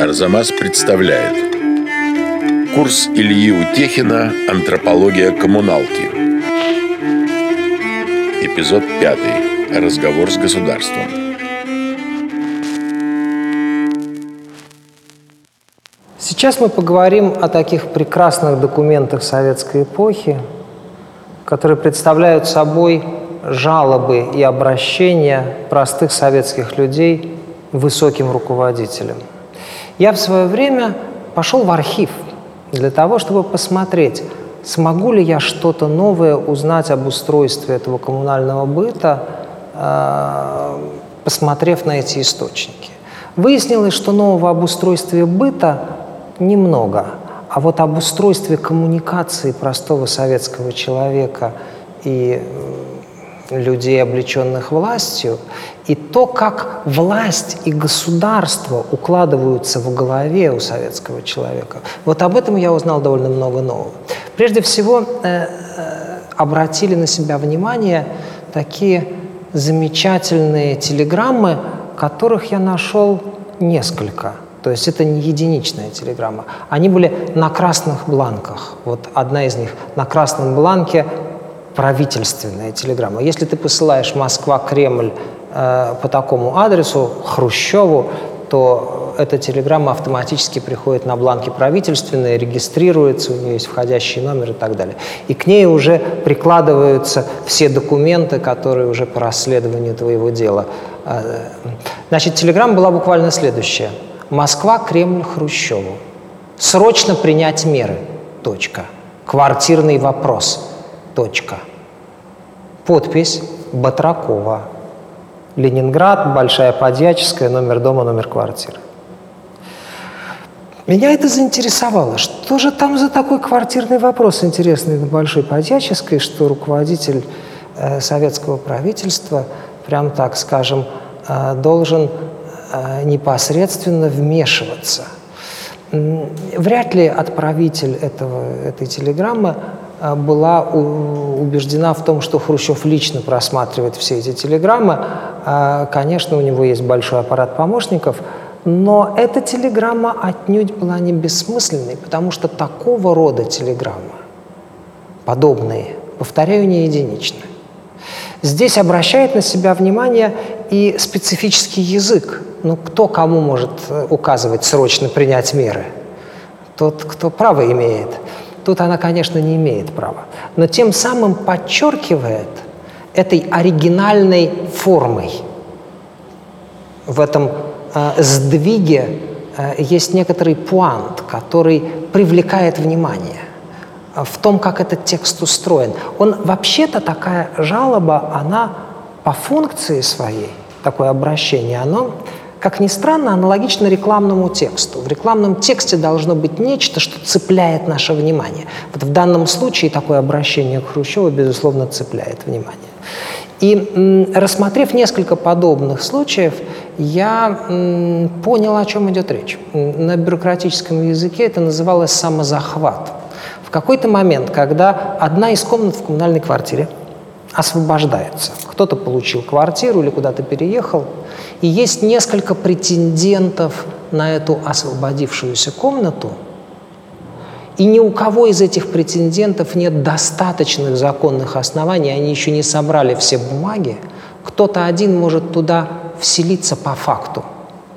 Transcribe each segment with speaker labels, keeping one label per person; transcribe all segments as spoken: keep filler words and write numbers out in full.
Speaker 1: Арзамас представляет курс Ильи Утехина «Антропология коммуналки». Эпизод пятый. Разговор с государством.
Speaker 2: Сейчас мы поговорим о таких прекрасных документах советской эпохи, которые представляют собой жалобы и обращения простых советских людей к высоким руководителям. Я в свое время пошел в архив для того, чтобы посмотреть, смогу ли я что-то новое узнать об устройстве этого коммунального быта, посмотрев на эти источники. Выяснилось, что нового об устройстве быта немного, а вот об устройстве коммуникации простого советского человека и людей, облеченных властью, и то, как власть и государство укладываются в голове у советского человека. Вот об этом я узнал довольно много нового. Прежде всего, э, э, обратили на себя внимание такие замечательные телеграммы, которых я нашел несколько. То есть это не единичная телеграмма. Они были на красных бланках. Вот одна из них на красном бланке правительственная телеграмма. Если ты посылаешь Москва-Кремль э, по такому адресу, Хрущеву, то эта телеграмма автоматически приходит на бланке правительственной, регистрируется, у нее есть входящий номер и так далее. И к ней уже прикладываются все документы, которые уже по расследованию твоего дела. Значит, телеграмма была буквально следующая. Москва, Кремль, Хрущеву. Срочно принять меры. Точка. Квартирный вопрос. Точка. Подпись Батракова. Ленинград, Большая Подьяческая, номер дома, номер квартиры. Меня это заинтересовало. Что же там за такой квартирный вопрос интересный на Большой Подьяческой, что руководитель э, советского правительства, прям так скажем, э, должен э, непосредственно вмешиваться. Вряд ли отправитель этого, этой телеграммы была убеждена в том, что Хрущев лично просматривает все эти телеграммы. Конечно, у него есть большой аппарат помощников, но эта телеграмма отнюдь была не бессмысленной, потому что такого рода телеграммы, подобные, повторяю, не единичны. Здесь обращает на себя внимание и специфический язык. Ну, кто кому может указывать срочно принять меры? Тот, кто право имеет. Тут она, конечно, не имеет права. Но тем самым подчеркивает этой оригинальной формой. В этом э, сдвиге э, есть некоторый пуант, который привлекает внимание в том, как этот текст устроен. Он вообще-то такая жалоба, она по функции своей, такое обращение, оно, как ни странно, аналогично рекламному тексту. В рекламном тексте должно быть нечто, что цепляет наше внимание. Вот в данном случае такое обращение к Хрущеву, безусловно, цепляет внимание. И м, рассмотрев несколько подобных случаев, я м, понял, о чем идет речь. На бюрократическом языке это называлось самозахват. В какой-то момент, когда одна из комнат в коммунальной квартире освобождается, кто-то получил квартиру или куда-то переехал, и есть несколько претендентов на эту освободившуюся комнату, и ни у кого из этих претендентов нет достаточных законных оснований, они еще не собрали все бумаги, кто-то один может туда вселиться по факту.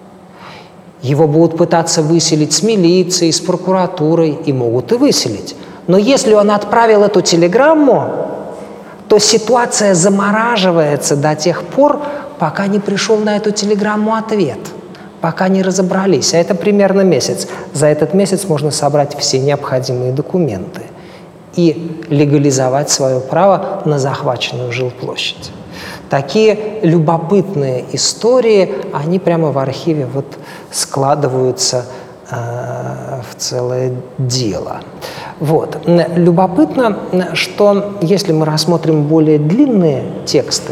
Speaker 2: Его будут пытаться выселить с милицией, с прокуратурой, и могут и выселить. Но если он отправил эту телеграмму, то ситуация замораживается до тех пор, пока не пришел на эту телеграмму ответ, пока не разобрались. А это примерно месяц. За этот месяц можно собрать все необходимые документы и легализовать свое право на захваченную жилплощадь. Такие любопытные истории, они прямо в архиве вот складываются э, в целое дело. Вот. Любопытно, что если мы рассмотрим более длинные тексты,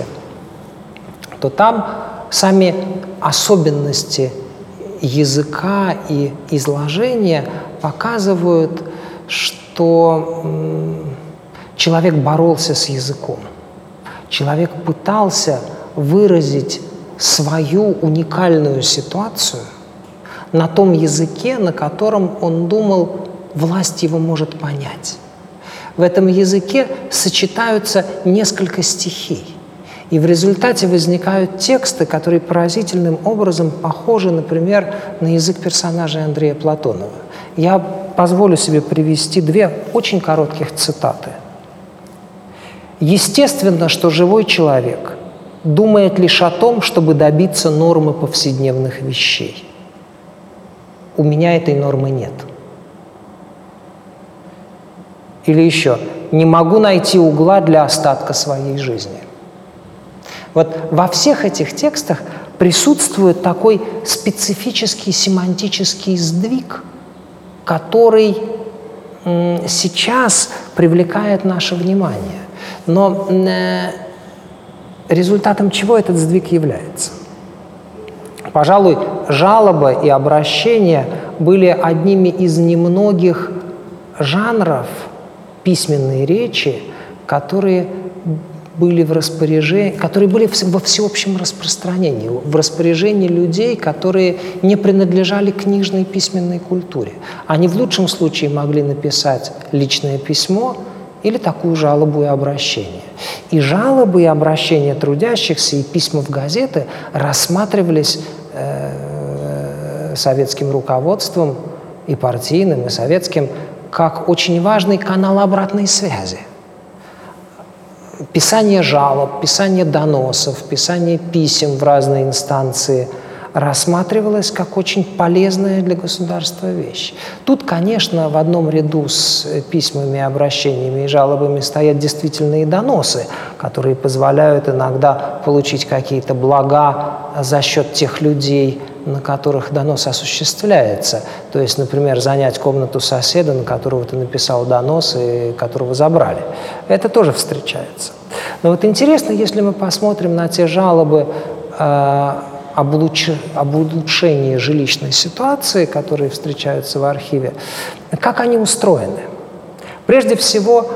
Speaker 2: то там сами особенности языка и изложения показывают, что человек боролся с языком. Человек пытался выразить свою уникальную ситуацию на том языке, на котором он думал, власть его может понять. В этом языке сочетаются несколько стихий. И в результате возникают тексты, которые поразительным образом похожи, например, на язык персонажей Андрея Платонова. Я позволю себе привести две очень коротких цитаты. «Естественно, что живой человек думает лишь о том, чтобы добиться нормы повседневных вещей. У меня этой нормы нет». Или еще «не могу найти угла для остатка своей жизни». Вот во всех этих текстах присутствует такой специфический семантический сдвиг, который м, сейчас привлекает наше внимание. Но э, результатом чего этот сдвиг является? Пожалуй, жалоба и обращения были одними из немногих жанров письменной речи, которые были в распоряжении, которые были во всеобщем распространении, в распоряжении людей, которые не принадлежали книжной письменной культуре. Они в лучшем случае могли написать личное письмо или такую жалобу и обращение. И жалобы и обращения трудящихся, и письма в газеты рассматривались э, советским руководством, и партийным, и советским, как очень важный канал обратной связи. Писание жалоб, писание доносов, писание писем в разные инстанции рассматривалось как очень полезная для государства вещь. Тут, конечно, в одном ряду с письмами, обращениями и жалобами стоят действительные доносы, которые позволяют иногда получить какие-то блага за счет тех людей, на которых донос осуществляется. То есть, например, занять комнату соседа, на которого ты написал донос и которого забрали. Это тоже встречается. Но вот интересно, если мы посмотрим на те жалобы э, об, улуч... об улучшении жилищной ситуации, которые встречаются в архиве, как они устроены. Прежде всего,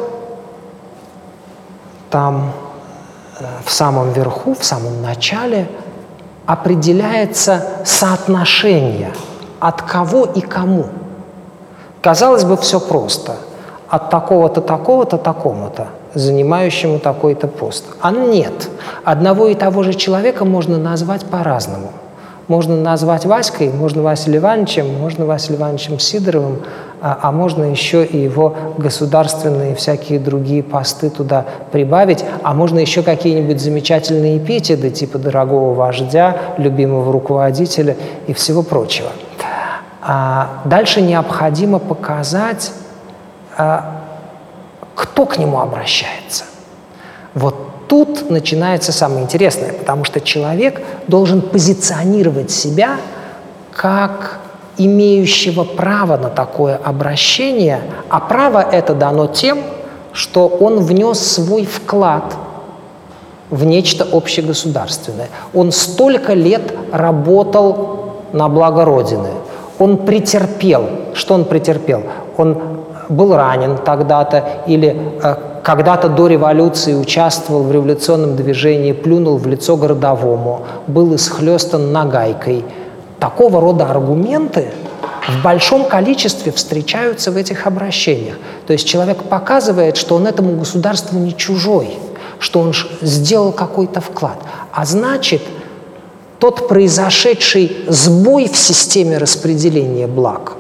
Speaker 2: там э, в самом верху, в самом начале определяется соотношение от кого и кому. Казалось бы, все просто. От такого-то, такого-то, такому-то, занимающему такой-то пост. А нет. Одного и того же человека можно назвать по-разному. Можно назвать Васькой, можно Василием Ивановичем, можно Василием Ивановичем Сидоровым, а, а можно еще и его государственные всякие другие посты туда прибавить, а можно еще какие-нибудь замечательные эпитеты типа дорогого вождя, любимого руководителя и всего прочего. А дальше необходимо показать, а, кто к нему обращается. Вот тут начинается самое интересное, потому что человек должен позиционировать себя как имеющего право на такое обращение, а право это дано тем, что он внес свой вклад в нечто общегосударственное. Он столько лет работал на благо Родины. Он претерпел. Что он претерпел? Он был ранен тогда-то или э, когда-то до революции участвовал в революционном движении, плюнул в лицо городовому, был исхлестан нагайкой. Такого рода аргументы в большом количестве встречаются в этих обращениях. То есть человек показывает, что он этому государству не чужой, что он сделал какой-то вклад. А значит, тот произошедший сбой в системе распределения благ,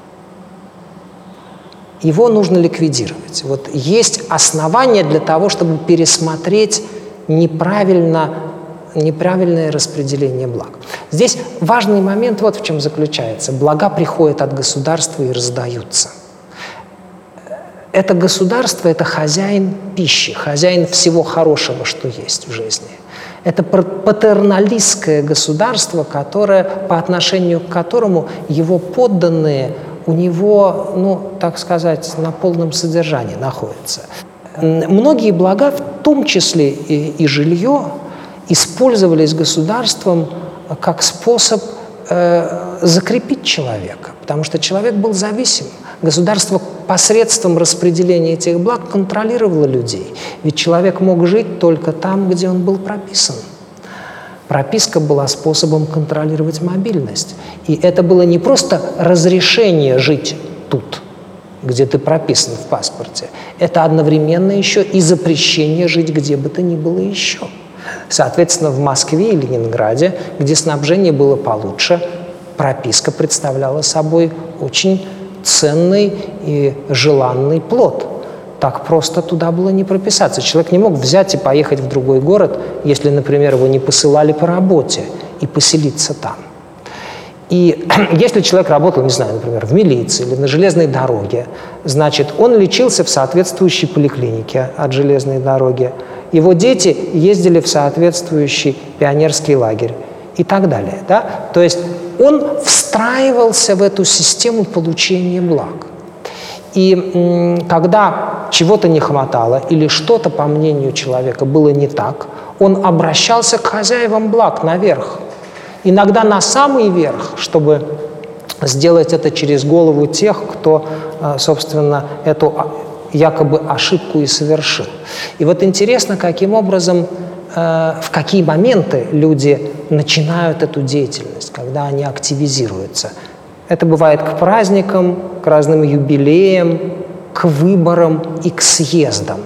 Speaker 2: его нужно ликвидировать. Вот есть основания для того, чтобы пересмотреть неправильно, неправильное распределение благ. Здесь важный момент вот в чем заключается. Блага приходят от государства и раздаются. Это государство – это хозяин пищи, хозяин всего хорошего, что есть в жизни. Это патерналистское государство, которое, по отношению к которому его подданные у него, ну, так сказать, на полном содержании находятся. Многие блага, в том числе и, и жилье, использовались государством как способ э, закрепить человека, потому что человек был зависим. Государство посредством распределения этих благ контролировало людей, ведь человек мог жить только там, где он был прописан. Прописка была способом контролировать мобильность. И это было не просто разрешение жить тут, где ты прописан в паспорте. Это одновременно еще и запрещение жить где бы то ни было еще. Соответственно, в Москве и Ленинграде, где снабжение было получше, прописка представляла собой очень ценный и желанный плод. Так просто туда было не прописаться. Человек не мог взять и поехать в другой город, если, например, его не посылали по работе, и поселиться там. И если человек работал, не знаю, например, в милиции или на железной дороге, значит, он лечился в соответствующей поликлинике от железной дороги. Его дети ездили в соответствующий пионерский лагерь и так далее. Да? То есть он встраивался в эту систему получения благ. И когда чего-то не хватало или что-то, по мнению человека, было не так, он обращался к хозяевам благ наверх. Иногда на самый верх, чтобы сделать это через голову тех, кто, собственно, эту якобы ошибку и совершил. И вот интересно, каким образом, в какие моменты люди начинают эту деятельность, когда они активизируются. Это бывает к праздникам, к разным юбилеям, к выборам и к съездам.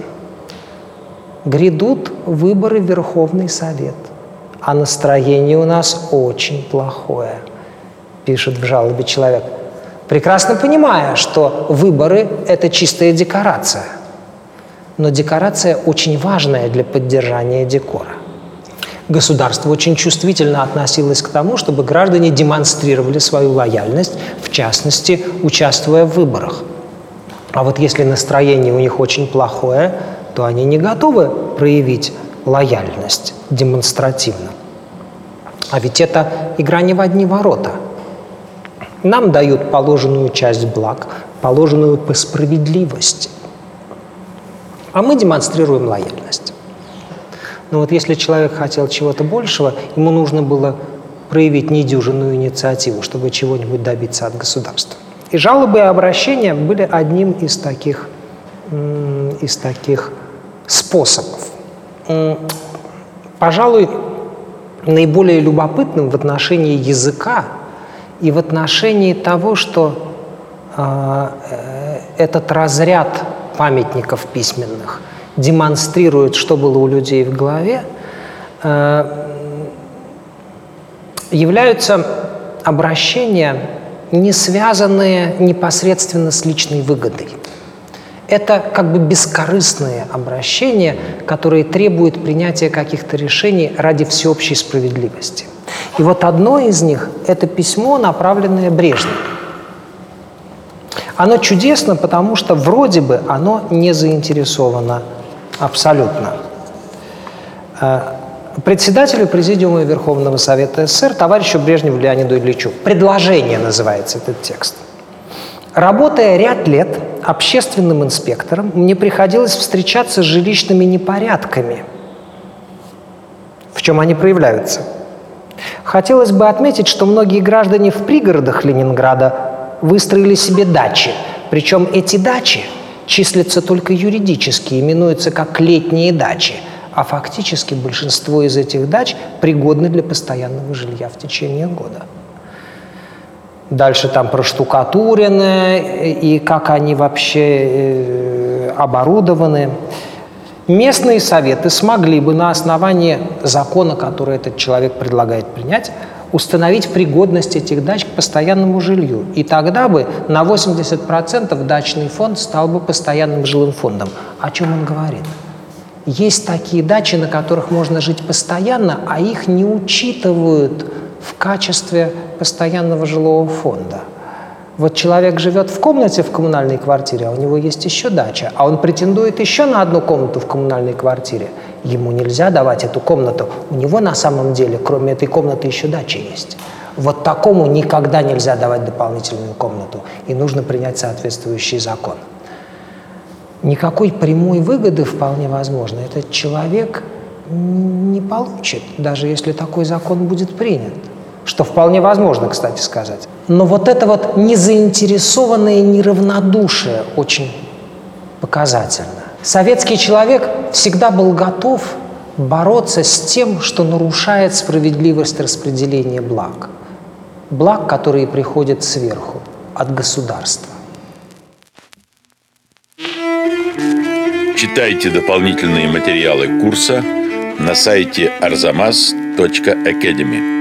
Speaker 2: Грядут выборы в Верховный Совет, а настроение у нас очень плохое, пишет в жалобе человек, прекрасно понимая, что выборы – это чистая декорация. Но декорация очень важная для поддержания декора. Государство очень чувствительно относилось к тому, чтобы граждане демонстрировали свою лояльность, в частности, участвуя в выборах. А вот если настроение у них очень плохое, то они не готовы проявить лояльность демонстративно. А ведь это игра не в одни ворота. Нам дают положенную часть благ, положенную по справедливости. А мы демонстрируем лояльность. Но вот если человек хотел чего-то большего, ему нужно было проявить недюжинную инициативу, чтобы чего-нибудь добиться от государства. И жалобы и обращения были одним из таких, из таких способов. Пожалуй, наиболее любопытным в отношении языка и в отношении того, что э, этот разряд памятников письменных демонстрирует, что было у людей в голове, э, являются обращения, не связанные непосредственно с личной выгодой. Это как бы бескорыстные обращения, которые требуют принятия каких-то решений ради всеобщей справедливости. И вот одно из них – это письмо, направленное Брежневу. Оно чудесно, потому что вроде бы оно не заинтересовано абсолютно. Председателю Президиума Верховного Совета СССР, товарищу Брежневу Леониду Ильичу. Предложение называется этот текст. Работая ряд лет общественным инспектором, мне приходилось встречаться с жилищными непорядками. В чем они проявляются? Хотелось бы отметить, что многие граждане в пригородах Ленинграда выстроили себе дачи. Причем эти дачи числятся только юридически, именуются как летние дачи. А фактически большинство из этих дач пригодны для постоянного жилья в течение года. Дальше там проштукатурены и как они вообще оборудованы. Местные советы смогли бы на основании закона, который этот человек предлагает принять, установить пригодность этих дач к постоянному жилью. И тогда бы на восемьдесят процентов дачный фонд стал бы постоянным жилым фондом. О чем он говорит? Есть такие дачи, на которых можно жить постоянно, а их не учитывают в качестве постоянного жилого фонда. Вот человек живет в комнате в коммунальной квартире, а у него есть еще дача, а он претендует еще на одну комнату в коммунальной квартире. Ему нельзя давать эту комнату. У него на самом деле, кроме этой комнаты, еще дача есть. Вот такому никогда нельзя давать дополнительную комнату. И нужно принять соответствующий закон. Никакой прямой выгоды вполне возможно этот человек не получит, даже если такой закон будет принят. Что вполне возможно, кстати сказать. Но вот это вот незаинтересованное неравнодушие очень показательно. Советский человек всегда был готов бороться с тем, что нарушает справедливость распределения благ. Благ, которые приходят сверху, от государства.
Speaker 1: Читайте дополнительные материалы курса на сайте арзамас точка академи.